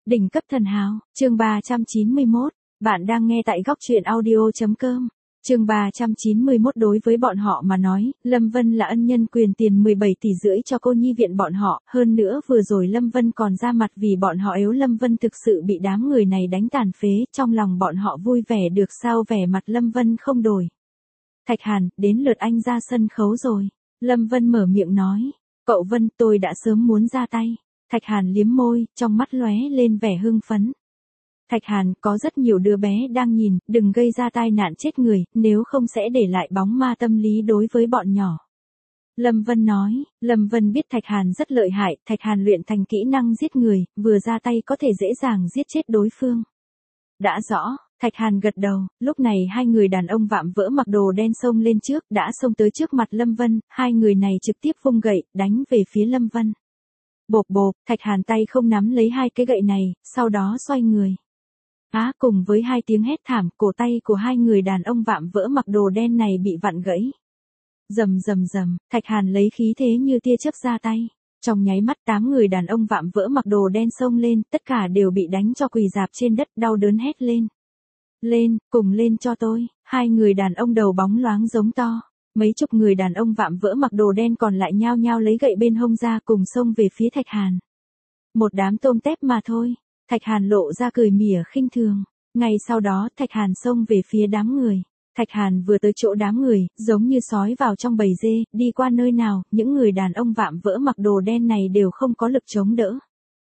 Đỉnh cấp thần hào, chương 391, bạn đang nghe tại góc truyện audio.com. Chương 391 đối với bọn họ mà nói, Lâm Vân là ân nhân quyền tiền 17,5 tỷ cho cô nhi viện bọn họ, hơn nữa vừa rồi Lâm Vân còn ra mặt vì bọn họ yếu Lâm Vân thực sự bị đám người này đánh tàn phế, trong lòng bọn họ vui vẻ được sao vẻ mặt Lâm Vân không đổi. Thạch Hàn, đến lượt anh ra sân khấu rồi. Lâm Vân mở miệng nói, cậu Vân tôi đã sớm muốn ra tay. Thạch Hàn liếm môi, trong mắt lóe lên vẻ hưng phấn. Thạch Hàn, có rất nhiều đứa bé đang nhìn, đừng gây ra tai nạn chết người, nếu không sẽ để lại bóng ma tâm lý đối với bọn nhỏ. Lâm Vân nói, Lâm Vân biết Thạch Hàn rất lợi hại, Thạch Hàn luyện thành kỹ năng giết người, vừa ra tay có thể dễ dàng giết chết đối phương. Đã rõ, Thạch Hàn gật đầu, lúc này hai người đàn ông vạm vỡ mặc đồ đen xông lên trước, đã xông tới trước mặt Lâm Vân, hai người này trực tiếp vung gậy, đánh về phía Lâm Vân. Bộp bộp, Thạch Hàn tay không nắm lấy hai cái gậy này, sau đó xoay người. Cùng với hai tiếng hét thảm, cổ tay của hai người đàn ông vạm vỡ mặc đồ đen này bị vặn gãy. Rầm rầm rầm, Thạch Hàn lấy khí thế như tia chớp ra tay. Trong nháy mắt 8 người đàn ông vạm vỡ mặc đồ đen xông lên, tất cả đều bị đánh cho quỳ rạp trên đất, đau đớn hét lên. Lên, cùng lên cho tôi, hai người đàn ông đầu bóng loáng giống to. Mấy chục người đàn ông vạm vỡ mặc đồ đen còn lại nhao nhao lấy gậy bên hông ra cùng xông về phía Thạch Hàn. Một đám tôm tép mà thôi. Thạch Hàn lộ ra cười mỉa khinh thường. Ngay sau đó Thạch Hàn xông về phía đám người. Thạch Hàn vừa tới chỗ đám người, giống như sói vào trong bầy dê, đi qua nơi nào, những người đàn ông vạm vỡ mặc đồ đen này đều không có lực chống đỡ.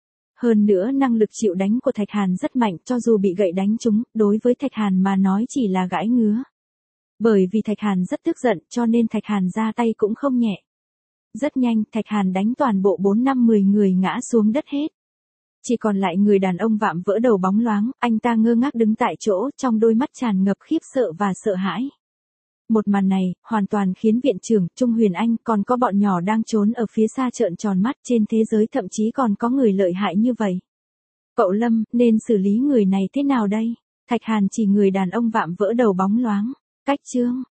Hơn nữa năng lực chịu đánh của Thạch Hàn rất mạnh, cho dù bị gậy đánh trúng, đối với Thạch Hàn mà nói chỉ là gãi ngứa. Bởi vì Thạch Hàn rất tức giận cho nên Thạch Hàn ra tay cũng không nhẹ. Rất nhanh, Thạch Hàn đánh toàn bộ 4-5-10 người ngã xuống đất hết. Chỉ còn lại người đàn ông vạm vỡ đầu bóng loáng, anh ta ngơ ngác đứng tại chỗ, trong đôi mắt tràn ngập khiếp sợ và sợ hãi. Một màn này, hoàn toàn khiến viện trưởng, Trung Huyền Anh, còn có bọn nhỏ đang trốn ở phía xa trợn tròn mắt, trên thế giới thậm chí còn có người lợi hại như vậy. Cậu Lâm, nên xử lý người này thế nào đây? Thạch Hàn chỉ người đàn ông vạm vỡ đầu bóng loáng. Cách chương,